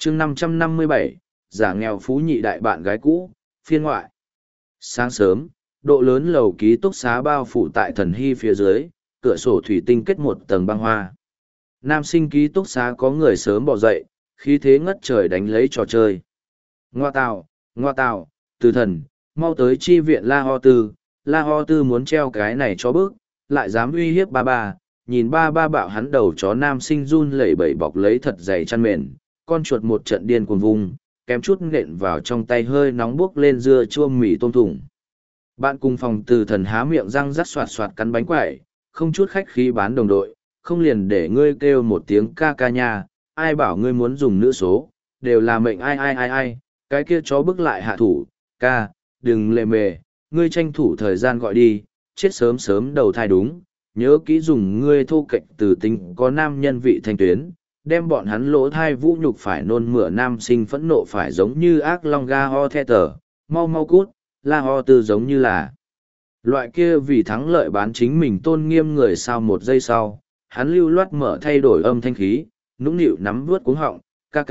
chương 557, giả nghèo phú nhị đại bạn gái cũ, phiên ngoại. Sáng sớm, độ lớn lầu ký túc xá bao phủ tại Thần Hy phía dưới, cửa sổ thủy tinh kết một tầng băng hoa. Nam sinh ký túc xá có người sớm bỏ dậy, khí thế ngất trời đánh lấy trò chơi. Ngoa tào, từ thần, mau tới chi viện La Ho Tư muốn treo cái này cho bước, lại dám uy hiếp ba ba, nhìn ba ba bạo hắn đầu chó nam sinh run lẩy bẩy bọc lấy thật dày chăn mền, con chuột một trận điên cuồng vung, kém chút nện vào trong tay hơi nóng buốc lên dưa chua mì tôm thủng. Bạn cùng phòng từ thần há miệng răng rắc soạt soạt cắn bánh quẩy, không chút khách khí bán đồng đội, không liền để ngươi kêu một tiếng ca ca nha, ai bảo ngươi muốn dùng nữ số, đều là mệnh ai, cái kia chó bước lại hạ thủ, ca, đừng lề mề, ngươi tranh thủ thời gian gọi đi, chết sớm sớm đầu thai đúng, nhớ kỹ dùng ngươi thô kệch từ tính có nam nhân vị thanh tuyến, đem bọn hắn lỗ thai vũ nhục phải nôn mửa nam sinh phẫn nộ phải giống như ác long ga ho the tờ, mau mau cút, La Ho Tư giống như là loại kia vì thắng lợi bán chính mình tôn nghiêm người sau một giây sau, hắn lưu loát mở thay đổi âm thanh khí, nũng nịu nắm vuốt cuống họng,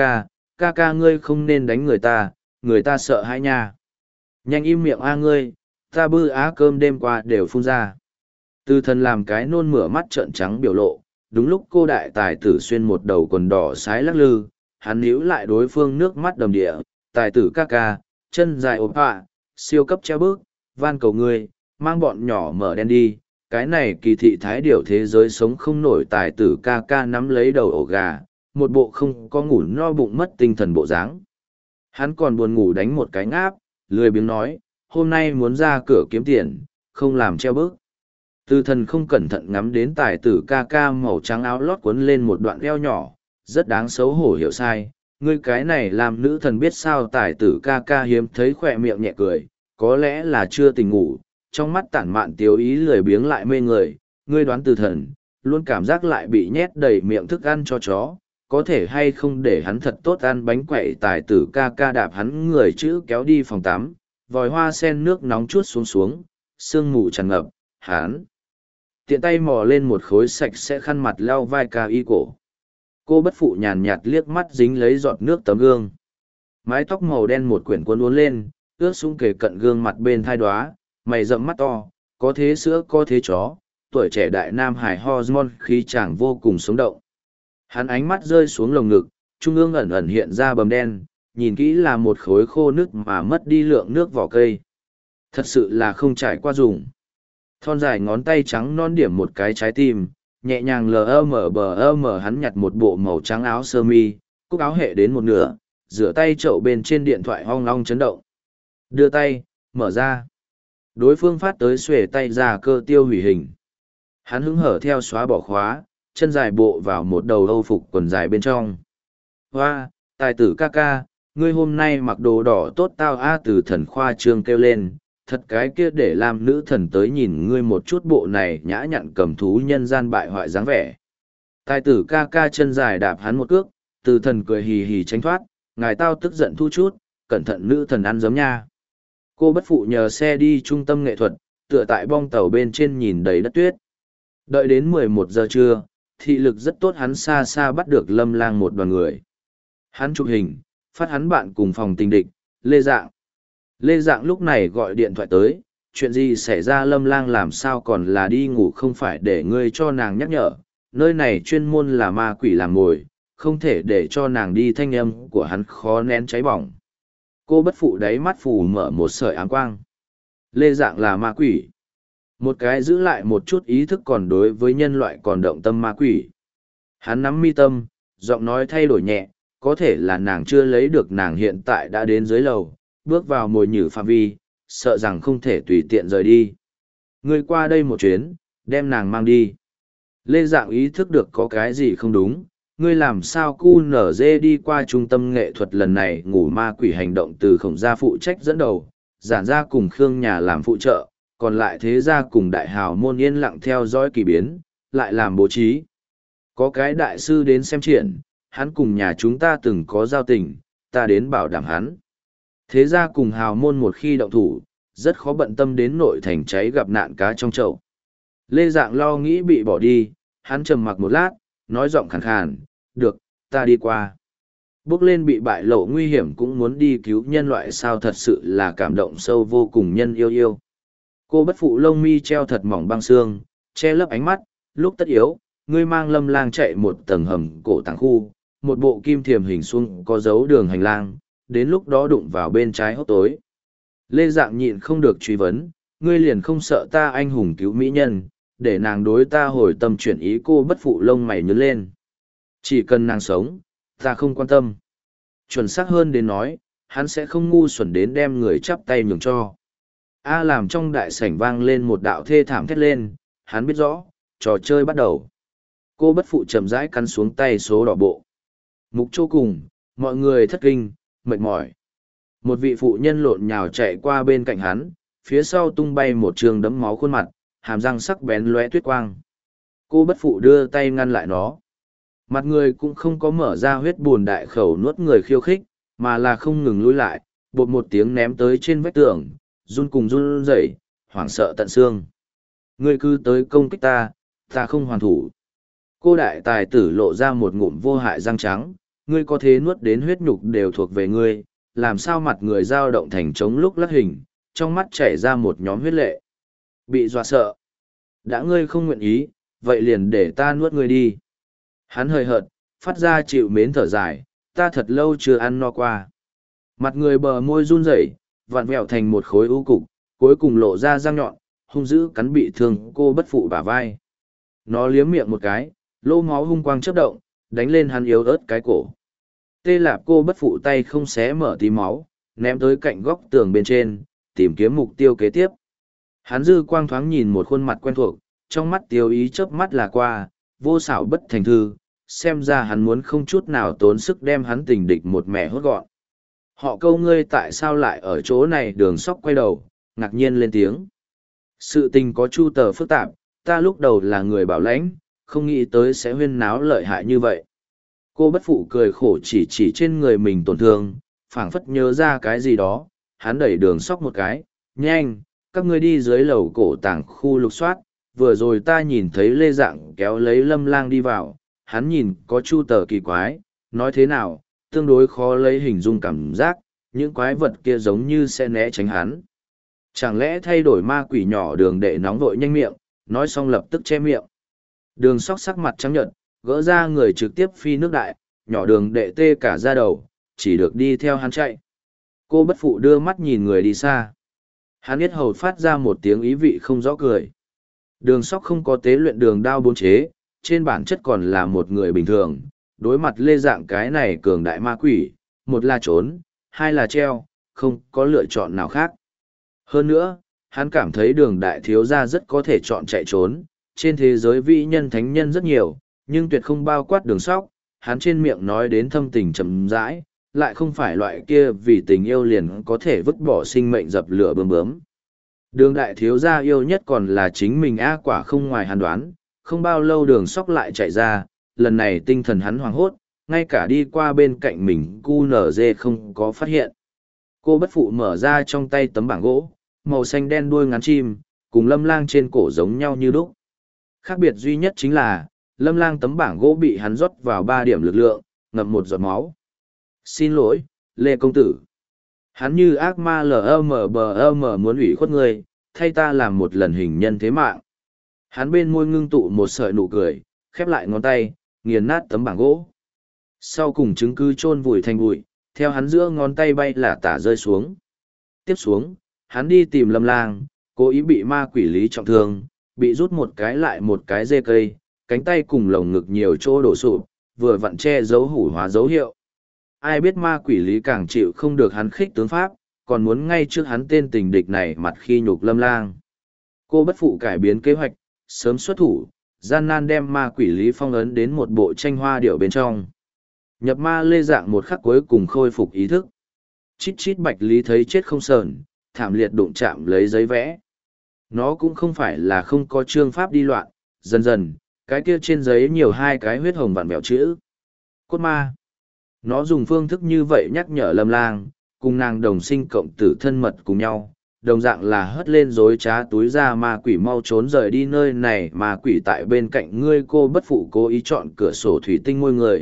ca ca ngươi không nên đánh người ta sợ hãi nha. Nhanh im miệng a ngươi, ta bư á cơm đêm qua đều phun ra. Từ thần làm cái nôn mửa mắt trợn trắng biểu lộ, đúng lúc cô đại tài tử xuyên một đầu quần đỏ sái lắc lư, hắn níu lại đối phương nước mắt đầm địa, tài tử ca, chân dài ốp hạ, siêu cấp treo bước, van cầu ngươi, mang bọn nhỏ mở đen đi, cái này kỳ thị thái điểu thế giới sống không nổi tài tử ca nắm lấy đầu ổ gà, một bộ không có ngủ no bụng mất tinh thần bộ dáng. Hắn còn buồn ngủ đánh một cái ngáp, lười biếng nói, hôm nay muốn ra cửa kiếm tiền, không làm treo bước. Từ thần không cẩn thận ngắm đến tài tử ca màu trắng áo lót cuốn lên một đoạn eo nhỏ, rất đáng xấu hổ hiểu sai. Ngươi cái này làm nữ thần biết sao tài tử ca hiếm thấy khỏe miệng nhẹ cười, có lẽ là chưa tỉnh ngủ, trong mắt tản mạn tiếu ý lười biếng lại mê người. Ngươi đoán từ thần, luôn cảm giác lại bị nhét đầy miệng thức ăn cho chó, có thể hay không để hắn thật tốt ăn bánh quẩy tài tử ca đạp hắn người chữ kéo đi phòng tắm, vòi hoa sen nước nóng chuốt xuống, sương mù tràn ngập, hắn tiện tay mò lên một khối sạch sẽ khăn mặt lau vai ca y cổ. Cô bất phụ nhàn nhạt liếc mắt dính lấy giọt nước tấm gương. Mái tóc màu đen một quyển cuốn uốn lên, ướt sũng kề cận gương mặt bên thai đoá, mày rậm mắt to, có thế sữa có thế chó, tuổi trẻ đại nam hải hormone khí chàng vô cùng sống động. Hắn ánh mắt rơi xuống lồng ngực, trung ương ẩn ẩn hiện ra bầm đen, nhìn kỹ là một khối khô nước mà mất đi lượng nước vỏ cây. Thật sự là không trải qua dùng. Thon dài ngón tay trắng non điểm một cái trái tim, nhẹ nhàng lờ hắn nhặt một bộ màu trắng áo sơ mi, cúc áo hệ đến một nửa, rửa tay chậu bên trên điện thoại ong ong chấn động. Đưa tay, mở ra. Đối phương phát tới xuề tay ra cơ tiêu hủy hình. Hắn hứng hở theo xóa bỏ khóa, chân dài bộ vào một đầu âu phục quần dài bên trong. Hoa, tài tử ca, ngươi hôm nay mặc đồ đỏ tốt tao a từ thần khoa trương kêu lên, thật cái kia để làm nữ thần tới nhìn ngươi một chút bộ này nhã nhặn cầm thú nhân gian bại hoại dáng vẻ. Tài tử ca chân dài đạp hắn một cước, từ thần cười hì hì tránh thoát, ngài tao tức giận thu chút, cẩn thận nữ thần ăn giấm nha. Cô bất phụ nhờ xe đi trung tâm nghệ thuật, tựa tại bong tàu bên trên nhìn đầy đất tuyết. Đợi đến 11 giờ trưa, thị lực rất tốt hắn xa xa bắt được Lâm Lang một đoàn người. Hắn chụp hình, phát hắn bạn cùng phòng tình địch, Lê Dạng. Lê Dạng lúc này gọi điện thoại tới, chuyện gì xảy ra Lâm Lang làm sao còn là đi ngủ không phải để ngươi cho nàng nhắc nhở, nơi này chuyên môn là ma quỷ làm mồi, không thể để cho nàng đi thanh âm của hắn khó nén cháy bỏng. Cô bất phụ đáy mắt phủ mở một sợi áng quang. Lê Dạng là ma quỷ. Một cái giữ lại một chút ý thức còn đối với nhân loại còn động tâm ma quỷ. Hắn nắm mi tâm, giọng nói thay đổi nhẹ, có thể là nàng chưa lấy được nàng hiện tại đã đến dưới lầu, bước vào mồi nhử phạm vi, sợ rằng không thể tùy tiện rời đi. Ngươi qua đây một chuyến, đem nàng mang đi. Lê Dạng ý thức được có cái gì không đúng, ngươi làm sao cu nở dê đi qua trung tâm nghệ thuật lần này ngủ ma quỷ hành động từ khổng gia phụ trách dẫn đầu, giản gia cùng Khương nhà làm phụ trợ, còn lại thế gia cùng đại hào môn yên lặng theo dõi kỳ biến, lại làm bố trí. Có cái đại sư đến xem triển, hắn cùng nhà chúng ta từng có giao tình, ta đến bảo đảm hắn. Thế gia cùng hào môn một khi động thủ, rất khó bận tâm đến nội thành cháy gặp nạn cá trong chậu. Lê Dạng lo nghĩ bị bỏ đi, hắn trầm mặc một lát, nói giọng khàn khàn, được, ta đi qua. Bước lên bị bại lộ nguy hiểm cũng muốn đi cứu nhân loại sao, thật sự là cảm động sâu vô cùng nhân yêu yêu. Cô bất phụ lông mi treo thật mỏng băng xương, che lấp ánh mắt, lúc tất yếu, ngươi mang Lâm Lang chạy một tầng hầm cổ tàng khu, một bộ kim thiềm hình xuông có dấu đường hành lang, đến lúc đó đụng vào bên trái hốc tối. Lê Dạng nhịn không được truy vấn, ngươi liền không sợ ta anh hùng cứu mỹ nhân, để nàng đối ta hồi tâm chuyển ý. Cô bất phụ lông mày nhớ lên. Chỉ cần nàng sống, ta không quan tâm. Chuẩn xác hơn đến nói, hắn sẽ không ngu xuẩn đến đem người chắp tay nhường cho. A làm trong đại sảnh vang lên một đạo thê thảm thét lên, hắn biết rõ, trò chơi bắt đầu. Cô bất phụ chậm rãi cắn xuống tay số đỏ bộ. Mục chỗ cùng, mọi người thất kinh, mệt mỏi. Một vị phụ nhân lộn nhào chạy qua bên cạnh hắn, phía sau tung bay một trường đấm máu khuôn mặt, hàm răng sắc bén lóe tuyết quang. Cô bất phụ đưa tay ngăn lại nó. Mặt người cũng không có mở ra huyết buồn đại khẩu nuốt người khiêu khích, mà là không ngừng lùi lại, bột một tiếng ném tới trên vách tường, run cùng run rẩy, hoảng sợ tận xương. Ngươi cứ tới công kích ta, ta không hoàn thủ. Cô đại tài tử lộ ra một ngụm vô hại răng trắng, ngươi có thế nuốt đến huyết nhục đều thuộc về ngươi, làm sao mặt người dao động thành trống lúc lắc hình, trong mắt chảy ra một nhóm huyết lệ. Bị dọa sợ. Đã ngươi không nguyện ý, vậy liền để ta nuốt ngươi đi. Hắn hời hợt, phát ra chịu mến thở dài, ta thật lâu chưa ăn no qua. Mặt người bờ môi run rẩy, vặn vẹo thành một khối u cục, cuối cùng lộ ra răng nhọn, hung dữ cắn bị thương cô bất phụ bả vai. Nó liếm miệng một cái, lỗ máu hung quang chớp động, đánh lên hắn yếu ớt cái cổ. Tê Lạp cô bất phụ tay không xé mở tí máu, ném tới cạnh góc tường bên trên, tìm kiếm mục tiêu kế tiếp. Hắn dư quang thoáng nhìn một khuôn mặt quen thuộc, trong mắt tiêu ý chớp mắt là qua, vô xảo bất thành thư, xem ra hắn muốn không chút nào tốn sức đem hắn tình địch một mẻ hốt gọn. Họ câu ngươi tại sao lại ở chỗ này? Đường Sóc quay đầu, ngạc nhiên lên tiếng. Sự tình có chu tờ phức tạp, ta lúc đầu là người bảo lãnh, không nghĩ tới sẽ huyên náo lợi hại như vậy. Cô bất phụ cười khổ chỉ trên người mình tổn thương, phảng phất nhớ ra cái gì đó, hắn đẩy Đường Sóc một cái, nhanh, các ngươi đi dưới lầu cổ tàng khu lục soát, vừa rồi ta nhìn thấy Lê Dạng kéo lấy Lâm Lang đi vào, hắn nhìn có chu tờ kỳ quái, nói thế nào, tương đối khó lấy hình dung cảm giác, những quái vật kia giống như sẽ né tránh hắn. Chẳng lẽ thay đổi ma quỷ nhỏ Đường Đệ nóng vội nhanh miệng, nói xong lập tức che miệng. Đường Sóc sắc mặt trắng nhợt, gỡ ra người trực tiếp phi nước đại, nhỏ Đường Đệ tê cả da đầu, chỉ được đi theo hắn chạy. Cô bất phụ đưa mắt nhìn người đi xa. Hắn biết hầu phát ra một tiếng ý vị không rõ cười. Đường Sóc không có tế luyện đường đao bốn chế, trên bản chất còn là một người bình thường, đối mặt Lê Dạng cái này cường đại ma quỷ, một là trốn, hai là treo, không có lựa chọn nào khác. Hơn nữa, hắn cảm thấy Đường đại thiếu gia rất có thể chọn chạy trốn, trên thế giới vĩ nhân thánh nhân rất nhiều, nhưng tuyệt không bao quát Đường Sóc, hắn trên miệng nói đến thâm tình chậm rãi, lại không phải loại kia vì tình yêu liền có thể vứt bỏ sinh mệnh dập lửa bướm bướm. Đường đại thiếu gia yêu nhất còn là chính mình A Quả không ngoài hắn đoán, không bao lâu Đường Sóc lại chạy ra, lần này tinh thần hắn hoảng hốt, ngay cả đi qua bên cạnh mình QNZ không có phát hiện. Cô bất phụ mở ra trong tay tấm bảng gỗ, màu xanh đen đuôi ngắn chim, cùng Lâm Lang trên cổ giống nhau như lúc. Khác biệt duy nhất chính là, Lâm Lang tấm bảng gỗ bị hắn rót vào 3 điểm lực lượng, ngậm một giọt máu. Xin lỗi, Lê Công Tử. Hắn như ác ma LMBM muốn ủy khuất ngươi, thay ta làm một lần hình nhân thế mạng. Hắn bên môi ngưng tụ một sợi nụ cười, khép lại ngón tay, nghiền nát tấm bảng gỗ. Sau cùng chứng cứ chôn vùi thành bụi, theo hắn giữa ngón tay bay là tả rơi xuống. Tiếp xuống, hắn đi tìm Lâm Lang, cố ý bị ma quỷ lý trọng thương, bị rút một cái lại một cái dê cây, cánh tay cùng lồng ngực nhiều chỗ đổ sụp, vừa vặn che giấu hủ hóa dấu hiệu. Ai biết ma quỷ lý càng chịu không được hắn khích tướng pháp, còn muốn ngay trước hắn tên tình địch này mặt khi nhục Lâm Lang. Cô bất phụ cải biến kế hoạch, sớm xuất thủ, gian nan đem ma quỷ lý phong ấn đến một bộ tranh hoa điệu bên trong. Nhập ma Lê Dạng một khắc cuối cùng khôi phục ý thức. Chít chít bạch lý thấy chết không sờn, thảm liệt đụng chạm lấy giấy vẽ. Nó cũng không phải là không có chương pháp đi loạn, dần dần, cái kia trên giấy nhiều 2 cái huyết hồng vặn vẹo chữ. Cốt ma. Nó dùng phương thức như vậy nhắc nhở Lâm Lang, cùng nàng đồng sinh cộng tử thân mật cùng nhau, đồng dạng là hất lên dối trá túi ra ma quỷ mau trốn rời đi nơi này, ma quỷ tại bên cạnh ngươi. Cô bất phụ cố ý chọn cửa sổ thủy tinh môi người,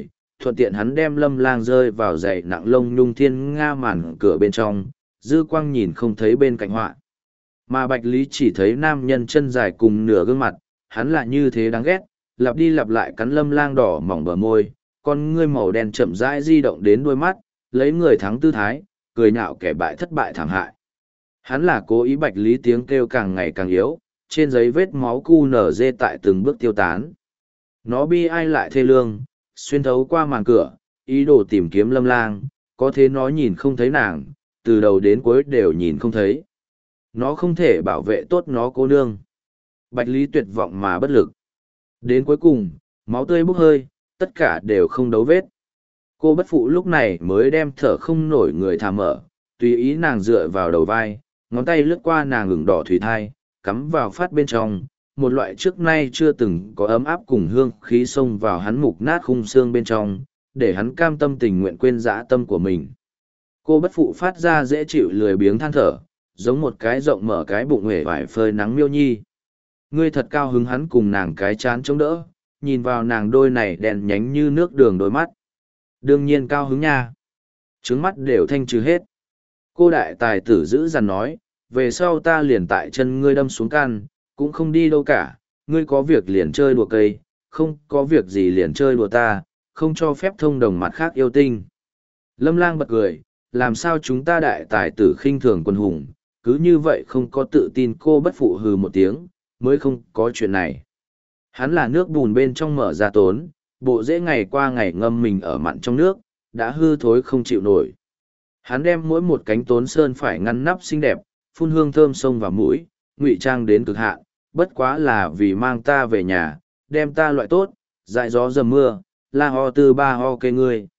thuận tiện hắn đem Lâm Lang rơi vào dãy nặng lông nhung thiên nga màn cửa bên trong, dư quang nhìn không thấy bên cạnh họa. Mà Bạch Lý chỉ thấy nam nhân chân dài cùng nửa gương mặt, hắn là như thế đáng ghét, lặp đi lặp lại cắn Lâm Lang đỏ mỏng bờ môi, con ngươi màu đen chậm rãi di động đến đôi mắt, lấy người thắng tư thái, cười nhạo kẻ bại thất bại thảm hại. Hắn là cố ý. Bạch Lý tiếng kêu càng ngày càng yếu, trên giấy vết máu cu nở dê tại từng bước tiêu tán. Nó bi ai lại thê lương, xuyên thấu qua màn cửa, ý đồ tìm kiếm Lâm Lang, có thế nó nhìn không thấy nàng, từ đầu đến cuối đều nhìn không thấy. Nó không thể bảo vệ tốt nó cô nương. Bạch Lý tuyệt vọng mà bất lực. Đến cuối cùng, máu tươi bốc hơi, tất cả đều không đấu vết. Cô bất phụ lúc này mới đem thở không nổi người thả mở, tùy ý nàng dựa vào đầu vai, ngón tay lướt qua nàng ửng đỏ thủy thai, cắm vào phát bên trong, một loại trước nay chưa từng có ấm áp cùng hương khí xông vào hắn mục nát khung xương bên trong, để hắn cam tâm tình nguyện quên dã tâm của mình. Cô bất phụ phát ra dễ chịu lười biếng than thở, giống một cái rộng mở cái bụng hể vải phơi nắng miêu nhi. Ngươi thật cao hứng. Hắn cùng nàng cái chán chống đỡ, nhìn vào nàng đôi này đèn nhánh như nước đường đôi mắt. Đương nhiên cao hứng nha. Trứng mắt đều thanh trừ hết. Cô đại tài tử giữ dằn nói, về sau ta liền tại chân ngươi đâm xuống can, cũng không đi đâu cả, ngươi có việc liền chơi đùa cây, không có việc gì liền chơi đùa ta, không cho phép thông đồng mặt khác yêu tinh. Lâm Lang bật cười, làm sao chúng ta đại tài tử khinh thường quân hùng, cứ như vậy không có tự tin. Cô bất phụ hừ một tiếng, mới không có chuyện này. Hắn là nước bùn bên trong mở ra tốn, bộ dễ ngày qua ngày ngâm mình ở mặn trong nước, đã hư thối không chịu nổi. Hắn đem mỗi một cánh tốn sơn phải ngăn nắp xinh đẹp, phun hương thơm sông vào mũi, ngụy trang đến cực hạn, bất quá là vì mang ta về nhà, đem ta loại tốt, dại gió dầm mưa, la ho tư ba ho kê ngươi.